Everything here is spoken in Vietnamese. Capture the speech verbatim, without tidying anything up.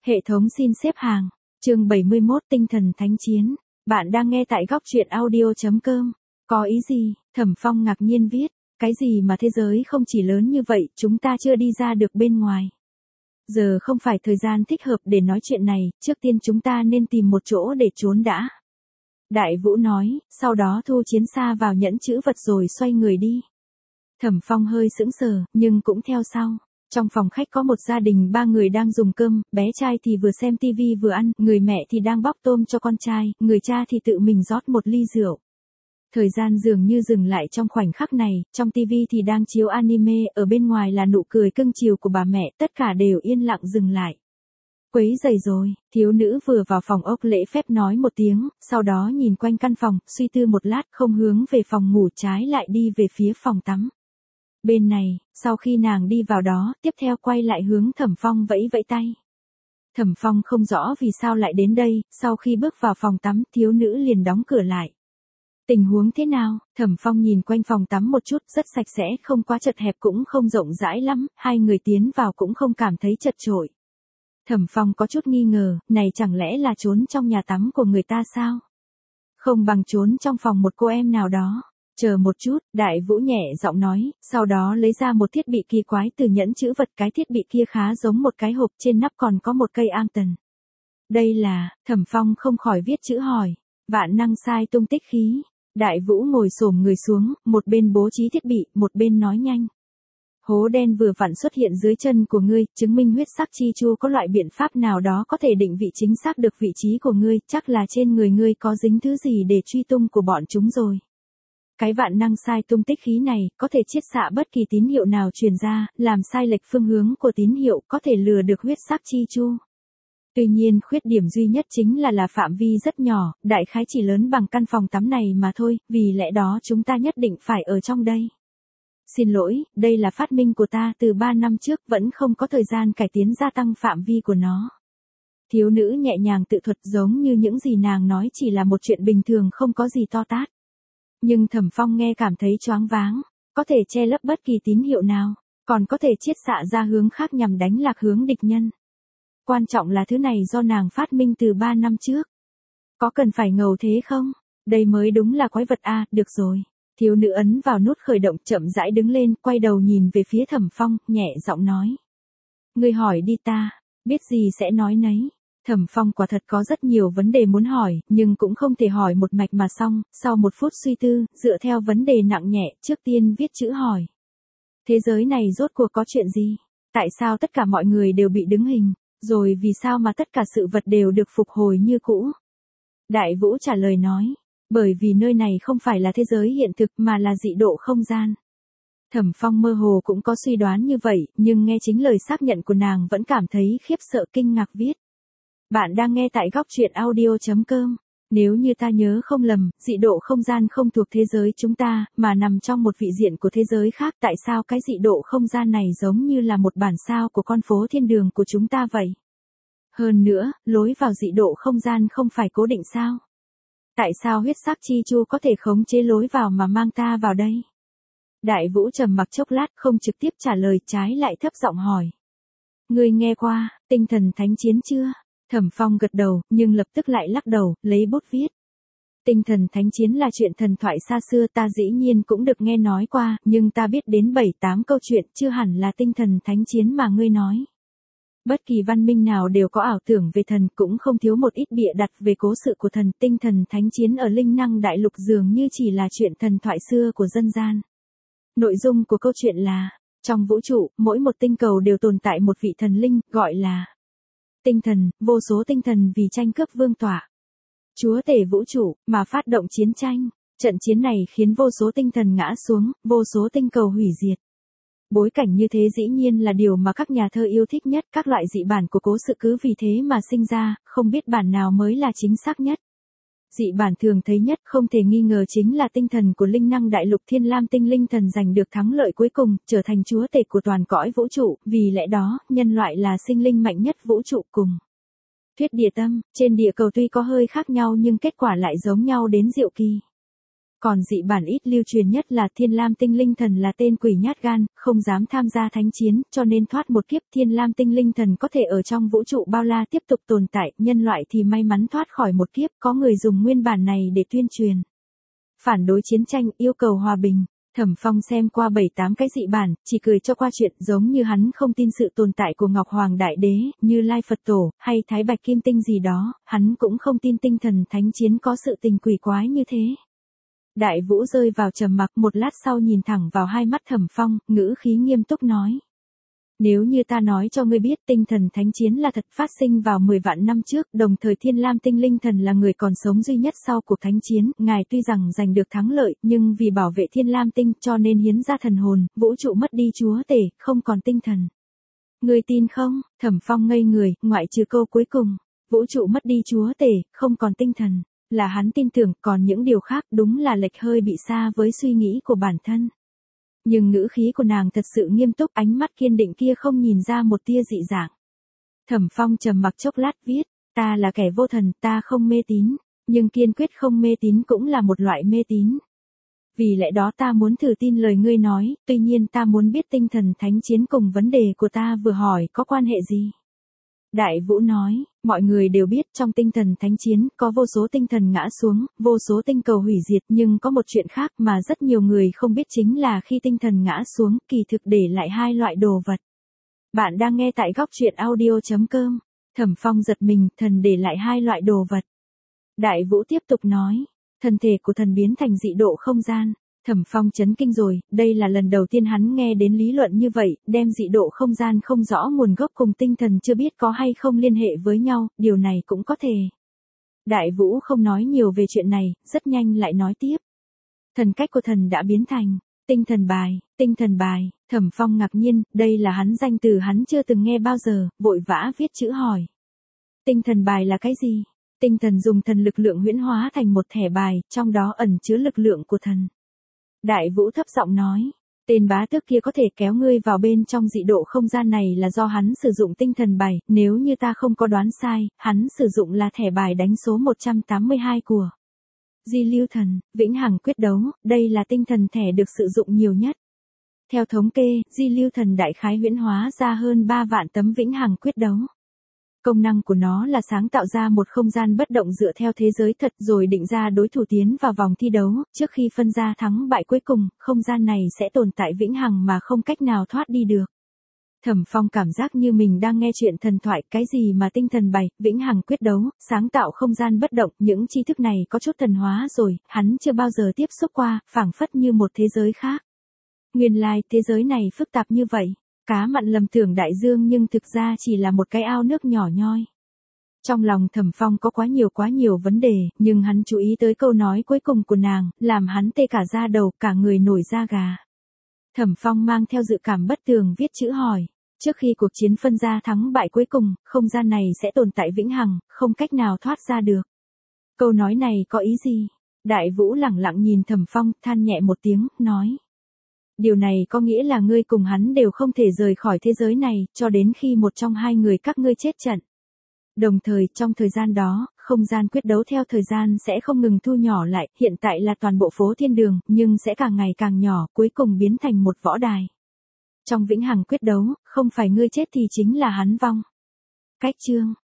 Hệ thống xin xếp hàng. Chương bảy mươi mốt Tinh thần thánh chiến. Bạn đang nghe tại góc truyện audio chấm com. Có ý gì? Thẩm Phong ngạc nhiên viết. Cái gì mà thế giới không chỉ lớn như vậy, chúng ta chưa đi ra được bên ngoài. Giờ không phải thời gian thích hợp để nói chuyện này, trước tiên chúng ta nên tìm một chỗ để trốn đã. Đại Vũ nói, sau đó thu chiến xa vào nhẫn chữ vật rồi xoay người đi. Thẩm Phong hơi sững sờ, nhưng cũng theo sau. Trong phòng khách có một gia đình ba người đang dùng cơm, bé trai thì vừa xem tivi vừa ăn, người mẹ thì đang bóc tôm cho con trai, người cha thì tự mình rót một ly rượu. Thời gian dường như dừng lại trong khoảnh khắc này, trong tivi thì đang chiếu anime, ở bên ngoài là nụ cười cưng chiều của bà mẹ, tất cả đều yên lặng dừng lại. Quấy rầy rồi, thiếu nữ vừa vào phòng ốc lễ phép nói một tiếng, sau đó nhìn quanh căn phòng, suy tư một lát không hướng về phòng ngủ trái lại đi về phía phòng tắm. Bên này, sau khi nàng đi vào đó, tiếp theo quay lại hướng Thẩm Phong vẫy vẫy tay. Thẩm Phong không rõ vì sao lại đến đây, sau khi bước vào phòng tắm, thiếu nữ liền đóng cửa lại. Tình huống thế nào? Thẩm Phong nhìn quanh phòng tắm một chút, rất sạch sẽ, không quá chật hẹp cũng không rộng rãi lắm, hai người tiến vào cũng không cảm thấy chật chội. Thẩm Phong có chút nghi ngờ, này chẳng lẽ là trốn trong nhà tắm của người ta sao? Không bằng trốn trong phòng một cô em nào đó. Chờ một chút, Đại Vũ nhẹ giọng nói, sau đó lấy ra một thiết bị kỳ quái từ nhẫn chữ vật, cái thiết bị kia khá giống một cái hộp, trên nắp còn có một cây an tần. Đây là, Thẩm Phong không khỏi viết chữ hỏi, vạn năng sai tung tích khí. Đại Vũ ngồi xổm người xuống, một bên bố trí thiết bị, một bên nói nhanh. Hố đen vừa vặn xuất hiện dưới chân của ngươi, chứng minh huyết sắc chi chu có loại biện pháp nào đó có thể định vị chính xác được vị trí của ngươi, chắc là trên người ngươi có dính thứ gì để truy tung của bọn chúng rồi. Cái vạn năng sai tung tích khí này, có thể chiết xạ bất kỳ tín hiệu nào truyền ra, làm sai lệch phương hướng của tín hiệu, có thể lừa được huyết sắc chi chu. Tuy nhiên khuyết điểm duy nhất chính là là phạm vi rất nhỏ, đại khái chỉ lớn bằng căn phòng tắm này mà thôi, vì lẽ đó chúng ta nhất định phải ở trong đây. Xin lỗi, đây là phát minh của ta từ ba năm trước, vẫn không có thời gian cải tiến gia tăng phạm vi của nó. Thiếu nữ nhẹ nhàng tự thuật giống như những gì nàng nói chỉ là một chuyện bình thường không có gì to tát. Nhưng Thẩm Phong nghe cảm thấy choáng váng, có thể che lấp bất kỳ tín hiệu nào, còn có thể chiết xạ ra hướng khác nhằm đánh lạc hướng địch nhân. Quan trọng là thứ này do nàng phát minh từ ba năm trước. Có cần phải ngầu thế không? Đây mới đúng là quái vật a, à, được rồi. Thiếu nữ ấn vào nút khởi động chậm rãi đứng lên, quay đầu nhìn về phía Thẩm Phong, nhẹ giọng nói. Ngươi hỏi đi ta, biết gì sẽ nói nấy. Thẩm Phong quả thật có rất nhiều vấn đề muốn hỏi, nhưng cũng không thể hỏi một mạch mà xong, sau một phút suy tư, dựa theo vấn đề nặng nhẹ, trước tiên viết chữ hỏi. Thế giới này rốt cuộc có chuyện gì? Tại sao tất cả mọi người đều bị đứng hình? Rồi vì sao mà tất cả sự vật đều được phục hồi như cũ? Đại Vũ trả lời nói, bởi vì nơi này không phải là thế giới hiện thực mà là dị độ không gian. Thẩm Phong mơ hồ cũng có suy đoán như vậy, nhưng nghe chính lời xác nhận của nàng vẫn cảm thấy khiếp sợ kinh ngạc viết. Bạn đang nghe tại góc truyện audio chấm com. Nếu như ta nhớ không lầm, dị độ không gian không thuộc thế giới chúng ta, mà nằm trong một vị diện của thế giới khác. Tại sao cái dị độ không gian này giống như là một bản sao của con phố thiên đường của chúng ta vậy? Hơn nữa, lối vào dị độ không gian không phải cố định sao? Tại sao huyết sắc chi chu có thể khống chế lối vào mà mang ta vào đây? Đại Vũ trầm mặc chốc lát không trực tiếp trả lời, trái lại thấp giọng hỏi. Ngươi nghe qua, tinh thần thánh chiến chưa? Thẩm Phong gật đầu, nhưng lập tức lại lắc đầu, lấy bút viết. Tinh thần thánh chiến là chuyện thần thoại xa xưa, ta dĩ nhiên cũng được nghe nói qua, nhưng ta biết đến bảy tám câu chuyện, chưa hẳn là tinh thần thánh chiến mà ngươi nói. Bất kỳ văn minh nào đều có ảo tưởng về thần, cũng không thiếu một ít bịa đặt về cố sự của thần. Tinh thần thánh chiến ở linh năng đại lục dường như chỉ là chuyện thần thoại xưa của dân gian. Nội dung của câu chuyện là, trong vũ trụ, mỗi một tinh cầu đều tồn tại một vị thần linh, gọi là tinh thần, vô số tinh thần vì tranh cướp vương tọa, chúa tể vũ trụ, mà phát động chiến tranh. Trận chiến này khiến vô số tinh thần ngã xuống, vô số tinh cầu hủy diệt. Bối cảnh như thế dĩ nhiên là điều mà các nhà thơ yêu thích nhất, các loại dị bản của cố sự cứ vì thế mà sinh ra, không biết bản nào mới là chính xác nhất. Dị bản thường thấy nhất không thể nghi ngờ chính là tinh thần của linh năng đại lục Thiên Lam tinh linh thần giành được thắng lợi cuối cùng, trở thành chúa tể của toàn cõi vũ trụ, vì lẽ đó, nhân loại là sinh linh mạnh nhất vũ trụ cùng. Thuyết địa tâm, trên địa cầu tuy có hơi khác nhau nhưng kết quả lại giống nhau đến diệu kỳ. Còn dị bản ít lưu truyền nhất là Thiên Lam Tinh Linh Thần là tên quỷ nhát gan, không dám tham gia thánh chiến, cho nên thoát một kiếp Thiên Lam Tinh Linh Thần có thể ở trong vũ trụ bao la tiếp tục tồn tại, nhân loại thì may mắn thoát khỏi một kiếp, có người dùng nguyên bản này để tuyên truyền. Phản đối chiến tranh, yêu cầu hòa bình. Thẩm Phong xem qua bảy tám cái dị bản, chỉ cười cho qua chuyện, giống như hắn không tin sự tồn tại của Ngọc Hoàng Đại Đế, Như Lai Phật Tổ, hay Thái Bạch Kim Tinh gì đó, hắn cũng không tin tinh thần thánh chiến có sự tình quỷ quái như thế. Đại Vũ rơi vào trầm mặc, một lát sau nhìn thẳng vào hai mắt Thẩm Phong, ngữ khí nghiêm túc nói. Nếu như ta nói cho ngươi biết tinh thần thánh chiến là thật, phát sinh vào mười vạn năm trước, đồng thời Thiên Lam Tinh Linh Thần là người còn sống duy nhất sau cuộc thánh chiến, ngài tuy rằng giành được thắng lợi, nhưng vì bảo vệ Thiên Lam Tinh cho nên hiến ra thần hồn, vũ trụ mất đi chúa tể, không còn tinh thần. Ngươi tin không? Thẩm Phong ngây người, ngoại trừ câu cuối cùng, vũ trụ mất đi chúa tể, không còn tinh thần, là hắn tin tưởng, còn những điều khác đúng là lệch hơi bị xa với suy nghĩ của bản thân. Nhưng ngữ khí của nàng thật sự nghiêm túc, ánh mắt kiên định kia không nhìn ra một tia dị dạng. Thẩm Phong trầm mặc chốc lát viết, ta là kẻ vô thần, ta không mê tín, nhưng kiên quyết không mê tín cũng là một loại mê tín. Vì lẽ đó ta muốn thử tin lời ngươi nói, tuy nhiên ta muốn biết tinh thần thánh chiến cùng vấn đề của ta vừa hỏi có quan hệ gì. Đại Vũ nói, mọi người đều biết trong tinh thần thánh chiến có vô số tinh thần ngã xuống, vô số tinh cầu hủy diệt, nhưng có một chuyện khác mà rất nhiều người không biết chính là khi tinh thần ngã xuống, kỳ thực để lại hai loại đồ vật. Bạn đang nghe tại góc truyện audio chấm com. Thẩm Phong giật mình, thần để lại hai loại đồ vật. Đại Vũ tiếp tục nói, thân thể của thần biến thành dị độ không gian. Thẩm Phong chấn kinh rồi, đây là lần đầu tiên hắn nghe đến lý luận như vậy, đem dị độ không gian không rõ nguồn gốc cùng tinh thần chưa biết có hay không liên hệ với nhau, điều này cũng có thể. Đại Vũ không nói nhiều về chuyện này, rất nhanh lại nói tiếp. Thần cách của thần đã biến thành tinh thần bài, tinh thần bài. Thẩm Phong ngạc nhiên, đây là hắn danh từ hắn chưa từng nghe bao giờ, vội vã viết chữ hỏi. Tinh thần bài là cái gì? Tinh thần dùng thần lực lượng huyễn hóa thành một thẻ bài, trong đó ẩn chứa lực lượng của thần. Đại Vũ thấp giọng nói, tên bá tước kia có thể kéo ngươi vào bên trong dị độ không gian này là do hắn sử dụng tinh thần bài, nếu như ta không có đoán sai, hắn sử dụng là thẻ bài đánh số một trăm tám mươi hai của Di Lưu Thần, Vĩnh Hằng Quyết Đấu, đây là tinh thần thẻ được sử dụng nhiều nhất. Theo thống kê, Di Lưu Thần đại khái huyễn hóa ra hơn ba vạn tấm Vĩnh Hằng Quyết Đấu. Công năng của nó là sáng tạo ra một không gian bất động dựa theo thế giới thật rồi định ra đối thủ tiến vào vòng thi đấu, trước khi phân ra thắng bại cuối cùng, không gian này sẽ tồn tại vĩnh hằng mà không cách nào thoát đi được. Thẩm Phong cảm giác như mình đang nghe chuyện thần thoại, cái gì mà tinh thần bài, Vĩnh Hằng Quyết Đấu, sáng tạo không gian bất động, những tri thức này có chút thần hóa rồi, hắn chưa bao giờ tiếp xúc qua, phảng phất như một thế giới khác. Nguyên lai, thế giới này phức tạp như vậy. Cá mặn lầm tưởng đại dương nhưng thực ra chỉ là một cái ao nước nhỏ nhoi. Trong lòng Thẩm Phong có quá nhiều quá nhiều vấn đề, nhưng hắn chú ý tới câu nói cuối cùng của nàng, làm hắn tê cả da đầu, cả người nổi da gà. Thẩm Phong mang theo dự cảm bất tường viết chữ hỏi, trước khi cuộc chiến phân ra thắng bại cuối cùng, không gian này sẽ tồn tại vĩnh hằng, không cách nào thoát ra được. Câu nói này có ý gì? Đại Vũ lẳng lặng nhìn Thẩm Phong, than nhẹ một tiếng, nói. Điều này có nghĩa là ngươi cùng hắn đều không thể rời khỏi thế giới này, cho đến khi một trong hai người các ngươi chết trận. Đồng thời, trong thời gian đó, không gian quyết đấu theo thời gian sẽ không ngừng thu nhỏ lại, hiện tại là toàn bộ phố thiên đường, nhưng sẽ càng ngày càng nhỏ, cuối cùng biến thành một võ đài. Trong vĩnh hằng quyết đấu, không phải ngươi chết thì chính là hắn vong. Cách chương